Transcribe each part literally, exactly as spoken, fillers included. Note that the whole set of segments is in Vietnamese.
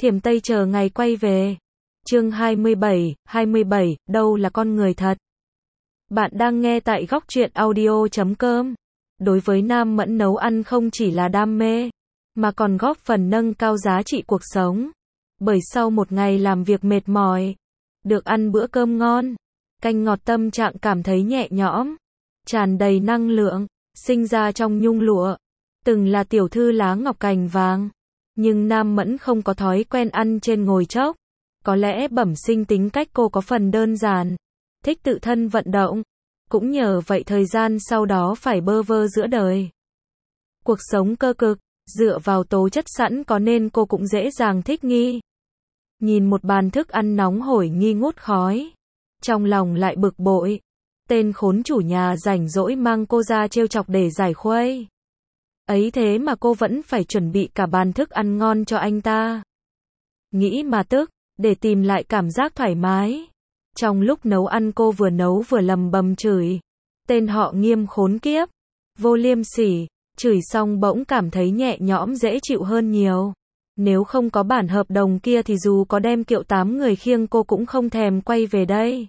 Thiểm Tây chờ ngày quay về. Chương hai mươi bảy, hai mươi bảy, đâu là con người thật? Bạn đang nghe tại góc truyện audio chấm com. Đối với Nam Mẫn, nấu ăn không chỉ là đam mê, mà còn góp phần nâng cao giá trị cuộc sống. Bởi sau một ngày làm việc mệt mỏi, được ăn bữa cơm ngon, canh ngọt, tâm trạng cảm thấy nhẹ nhõm, tràn đầy năng lượng. Sinh ra trong nhung lụa, từng là tiểu thư lá ngọc cành vàng, nhưng Nam Mẫn không có thói quen ăn trên ngồi chốc. Có lẽ bẩm sinh tính cách cô có phần đơn giản, thích tự thân vận động. Cũng nhờ vậy thời gian sau đó phải bơ vơ giữa đời. Cuộc sống cơ cực, dựa vào tố chất sẵn có nên cô cũng dễ dàng thích nghi. Nhìn một bàn thức ăn nóng hổi nghi ngút khói, trong lòng lại bực bội. Tên khốn chủ nhà rảnh rỗi mang cô ra trêu chọc để giải khuây. Ấy thế mà cô vẫn phải chuẩn bị cả bàn thức ăn ngon cho anh ta. Nghĩ mà tức, để tìm lại cảm giác thoải mái. Trong lúc nấu ăn cô vừa nấu vừa lầm bầm chửi. Tên họ Nghiêm khốn kiếp, vô liêm sỉ. Chửi xong bỗng cảm thấy nhẹ nhõm dễ chịu hơn nhiều. Nếu không có bản hợp đồng kia thì dù có đem kiệu tám người khiêng cô cũng không thèm quay về đây.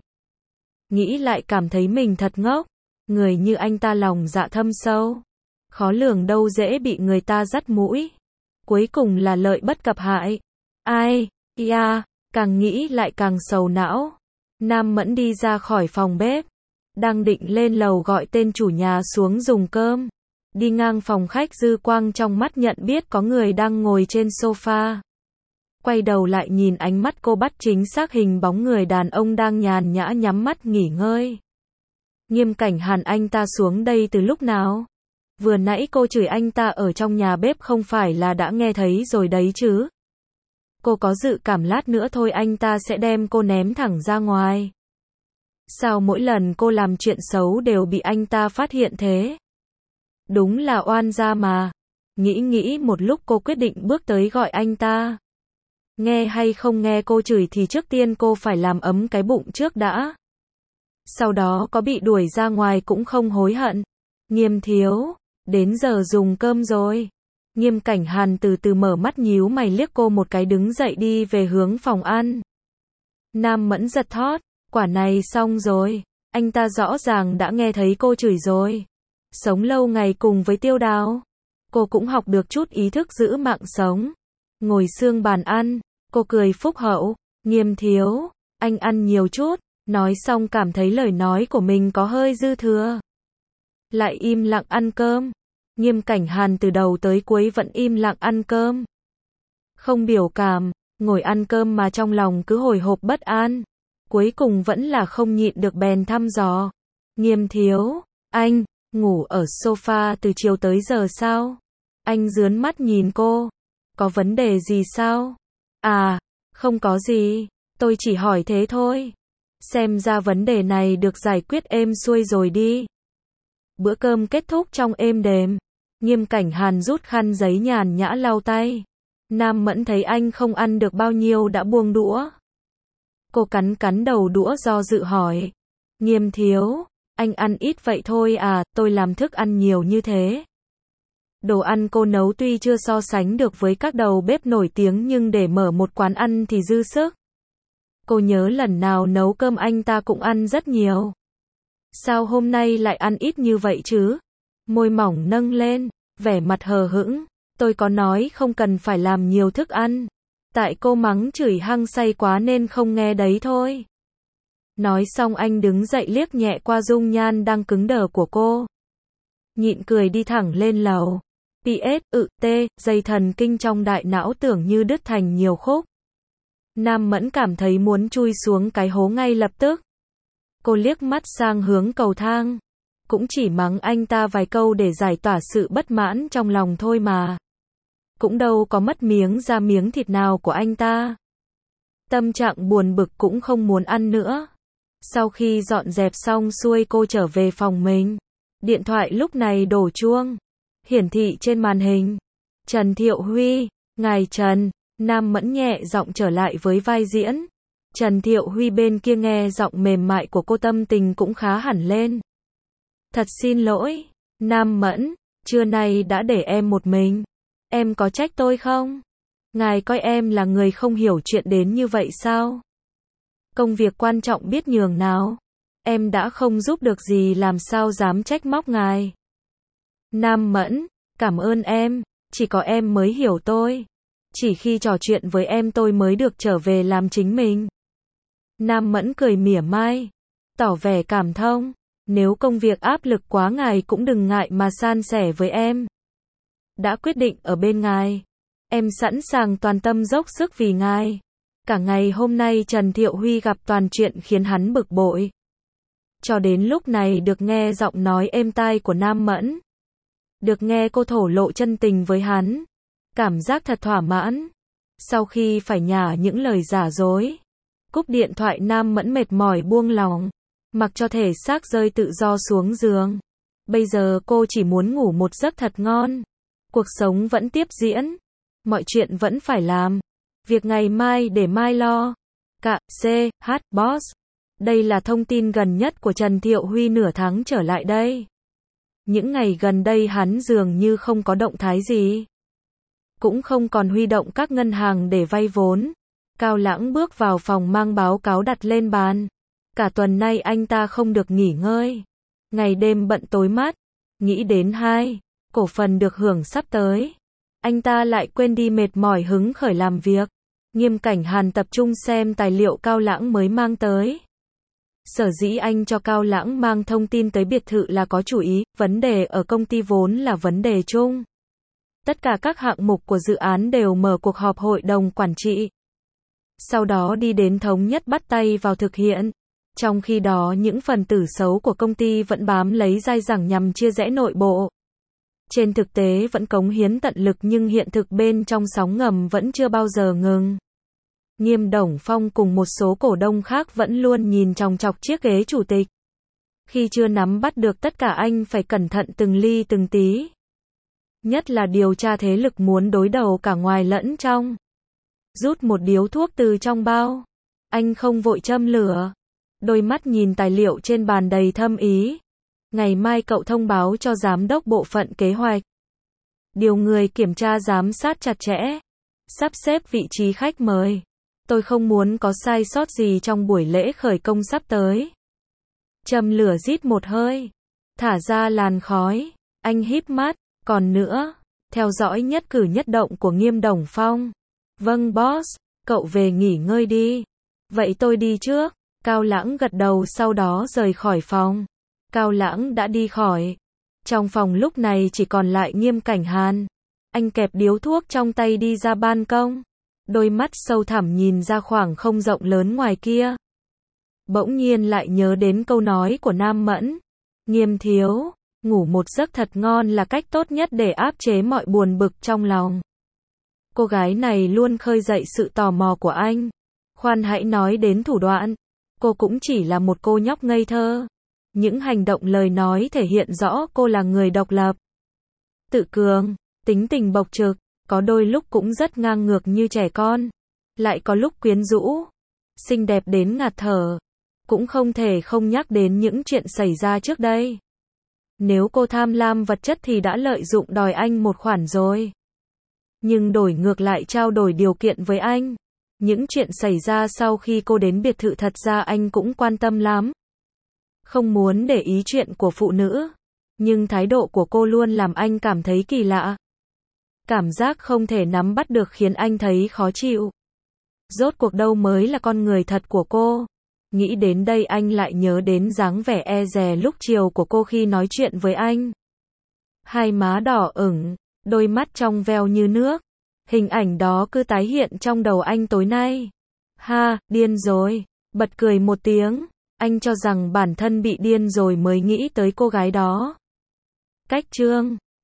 Nghĩ lại cảm thấy mình thật ngốc. Người như anh ta lòng dạ thâm sâu, khó lường đâu dễ bị người ta dắt mũi. Cuối cùng là lợi bất cập hại. Ai, ya, càng nghĩ lại càng sầu não. Nam Mẫn đi ra khỏi phòng bếp, đang định lên lầu gọi tên chủ nhà xuống dùng cơm. Đi ngang phòng khách, dư quang trong mắt nhận biết có người đang ngồi trên sofa. Quay đầu lại nhìn, ánh mắt cô bắt chính xác hình bóng người đàn ông đang nhàn nhã nhắm mắt nghỉ ngơi. Nghiêm Cảnh Hàn, anh ta xuống đây từ lúc nào? Vừa nãy cô chửi anh ta ở trong nhà bếp không phải là đã nghe thấy rồi đấy chứ? Cô có dự cảm lát nữa thôi anh ta sẽ đem cô ném thẳng ra ngoài. Sao mỗi lần cô làm chuyện xấu đều bị anh ta phát hiện thế? Đúng là oan gia mà. Nghĩ nghĩ một lúc cô quyết định bước tới gọi anh ta. Nghe hay không nghe cô chửi thì trước tiên cô phải làm ấm cái bụng trước đã. Sau đó có bị đuổi ra ngoài cũng không hối hận. Nghiêm thiếu, đến giờ dùng cơm rồi. Nghiêm Cảnh Hàn từ từ mở mắt, nhíu mày liếc cô một cái, đứng dậy đi về hướng phòng ăn. Nam Mẫn giật thót, quả này xong rồi. Anh ta rõ ràng đã nghe thấy cô chửi rồi. Sống lâu ngày cùng với Tiêu Đào, cô cũng học được chút ý thức giữ mạng sống. Ngồi xương bàn ăn, cô cười phúc hậu. Nghiêm thiếu, anh ăn nhiều chút. Nói xong cảm thấy lời nói của mình có hơi dư thừa, lại im lặng ăn cơm. Nghiêm Cảnh Hàn từ đầu tới cuối vẫn im lặng ăn cơm, không biểu cảm, ngồi ăn cơm mà trong lòng cứ hồi hộp bất an. Cuối cùng vẫn là không nhịn được bèn thăm dò. Nghiêm thiếu, anh ngủ ở sofa từ chiều tới giờ sao? Anh dướn mắt nhìn cô. Có vấn đề gì sao? À, không có gì, tôi chỉ hỏi thế thôi. Xem ra vấn đề này được giải quyết êm xuôi rồi đi. Bữa cơm kết thúc trong êm đềm. Nghiêm Cảnh Hàn rút khăn giấy nhàn nhã lau tay. Nam Mẫn thấy anh không ăn được bao nhiêu đã buông đũa. Cô cắn cắn đầu đũa do dự hỏi. Nghiêm thiếu, anh ăn ít vậy thôi à? Tôi làm thức ăn nhiều như thế. Đồ ăn cô nấu tuy chưa so sánh được với các đầu bếp nổi tiếng, nhưng để mở một quán ăn thì dư sức. Cô nhớ lần nào nấu cơm anh ta cũng ăn rất nhiều. Sao hôm nay lại ăn ít như vậy chứ? Môi mỏng nâng lên, vẻ mặt hờ hững. Tôi có nói không cần phải làm nhiều thức ăn. Tại cô mắng chửi hăng say quá nên không nghe đấy thôi. Nói xong anh đứng dậy liếc nhẹ qua dung nhan đang cứng đờ của cô. Nhịn cười đi thẳng lên lầu. pê ét, ự, t, dây thần kinh trong đại não tưởng như đứt thành nhiều khúc. Nam Mẫn cảm thấy muốn chui xuống cái hố ngay lập tức. Cô liếc mắt sang hướng cầu thang. Cũng chỉ mắng anh ta vài câu để giải tỏa sự bất mãn trong lòng thôi mà. Cũng đâu có mất miếng da miếng thịt nào của anh ta. Tâm trạng buồn bực cũng không muốn ăn nữa. Sau khi dọn dẹp xong xuôi cô trở về phòng mình. Điện thoại lúc này đổ chuông. Hiển thị trên màn hình. Trần Thiệu Huy, ngài Trần. Nam Mẫn nhẹ giọng trở lại với vai diễn. Trần Thiệu Huy bên kia nghe giọng mềm mại của cô, tâm tình cũng khá hẳn lên. Thật xin lỗi, Nam Mẫn, trưa nay đã để em một mình. Em có trách tôi không? Ngài coi em là người không hiểu chuyện đến như vậy sao? Công việc quan trọng biết nhường nào. Em đã không giúp được gì làm sao dám trách móc ngài. Nam Mẫn, cảm ơn em, chỉ có em mới hiểu tôi. Chỉ khi trò chuyện với em tôi mới được trở về làm chính mình. Nam Mẫn cười mỉa mai, tỏ vẻ cảm thông. Nếu công việc áp lực quá ngài cũng đừng ngại mà san sẻ với em. Đã quyết định ở bên ngài, em sẵn sàng toàn tâm dốc sức vì ngài. Cả ngày hôm nay Trần Thiệu Huy gặp toàn chuyện khiến hắn bực bội. Cho đến lúc này được nghe giọng nói êm tai của Nam Mẫn. Được nghe cô thổ lộ chân tình với hắn. Cảm giác thật thỏa mãn. Sau khi phải nhả những lời giả dối. Cúp điện thoại Nam Mẫn mệt mỏi buông lòng. Mặc cho thể xác rơi tự do xuống giường. Bây giờ cô chỉ muốn ngủ một giấc thật ngon. Cuộc sống vẫn tiếp diễn. Mọi chuyện vẫn phải làm. Việc ngày mai để mai lo. Cạ, C, H, Boss. Đây là thông tin gần nhất của Trần Thiệu Huy nửa tháng trở lại đây. Những ngày gần đây hắn dường như không có động thái gì. Cũng không còn huy động các ngân hàng để vay vốn. Cao Lãng bước vào phòng mang báo cáo đặt lên bàn. Cả tuần nay anh ta không được nghỉ ngơi. Ngày đêm bận tối mắt. Nghĩ đến hai cổ phần được hưởng sắp tới. Anh ta lại quên đi mệt mỏi hứng khởi làm việc. Nghiêm Cảnh Hàn tập trung xem tài liệu Cao Lãng mới mang tới. Sở dĩ anh cho Cao Lãng mang thông tin tới biệt thự là có chủ ý, vấn đề ở công ty vốn là vấn đề chung. Tất cả các hạng mục của dự án đều mở cuộc họp hội đồng quản trị. Sau đó đi đến thống nhất bắt tay vào thực hiện. Trong khi đó những phần tử xấu của công ty vẫn bám lấy dai dẳng nhằm chia rẽ nội bộ. Trên thực tế vẫn cống hiến tận lực nhưng hiện thực bên trong sóng ngầm vẫn chưa bao giờ ngừng. Nghiêm Đồng Phong cùng một số cổ đông khác vẫn luôn nhìn chòng chọc chiếc ghế chủ tịch. Khi chưa nắm bắt được tất cả anh phải cẩn thận từng ly từng tí. Nhất là điều tra thế lực muốn đối đầu cả ngoài lẫn trong. Rút một điếu thuốc từ trong bao. Anh không vội châm lửa. Đôi mắt nhìn tài liệu trên bàn đầy thâm ý. Ngày mai cậu thông báo cho giám đốc bộ phận kế hoạch. Điều người kiểm tra giám sát chặt chẽ. Sắp xếp vị trí khách mời. Tôi không muốn có sai sót gì trong buổi lễ khởi công sắp tới. Châm lửa rít một hơi. Thả ra làn khói. Anh híp mắt. Còn nữa, theo dõi nhất cử nhất động của Nghiêm Đồng Phong. Vâng boss, cậu về nghỉ ngơi đi. Vậy tôi đi trước. Cao Lãng gật đầu sau đó rời khỏi phòng. Cao Lãng đã đi khỏi. Trong phòng lúc này chỉ còn lại Nghiêm Cảnh Hàn. Anh kẹp điếu thuốc trong tay đi ra ban công. Đôi mắt sâu thẳm nhìn ra khoảng không rộng lớn ngoài kia. Bỗng nhiên lại nhớ đến câu nói của Nam Mẫn. Nghiêm thiếu, ngủ một giấc thật ngon là cách tốt nhất để áp chế mọi buồn bực trong lòng. Cô gái này luôn khơi dậy sự tò mò của anh. Khoan hãy nói đến thủ đoạn. Cô cũng chỉ là một cô nhóc ngây thơ. Những hành động lời nói thể hiện rõ cô là người độc lập. Tự cường, tính tình bộc trực, có đôi lúc cũng rất ngang ngược như trẻ con. Lại có lúc quyến rũ, xinh đẹp đến ngạt thở. Cũng không thể không nhắc đến những chuyện xảy ra trước đây. Nếu cô tham lam vật chất thì đã lợi dụng đòi anh một khoản rồi. Nhưng đổi ngược lại trao đổi điều kiện với anh. Những chuyện xảy ra sau khi cô đến biệt thự thật ra anh cũng quan tâm lắm. Không muốn để ý chuyện của phụ nữ. Nhưng thái độ của cô luôn làm anh cảm thấy kỳ lạ. Cảm giác không thể nắm bắt được khiến anh thấy khó chịu. Rốt cuộc đâu mới là con người thật của cô. Nghĩ đến đây anh lại nhớ đến dáng vẻ e dè lúc chiều của cô khi nói chuyện với anh. Hai má đỏ ửng, đôi mắt trong veo như nước. Hình ảnh đó cứ tái hiện trong đầu anh tối nay. Ha, điên rồi. Bật cười một tiếng. Anh cho rằng bản thân bị điên rồi mới nghĩ tới cô gái đó. Cách chương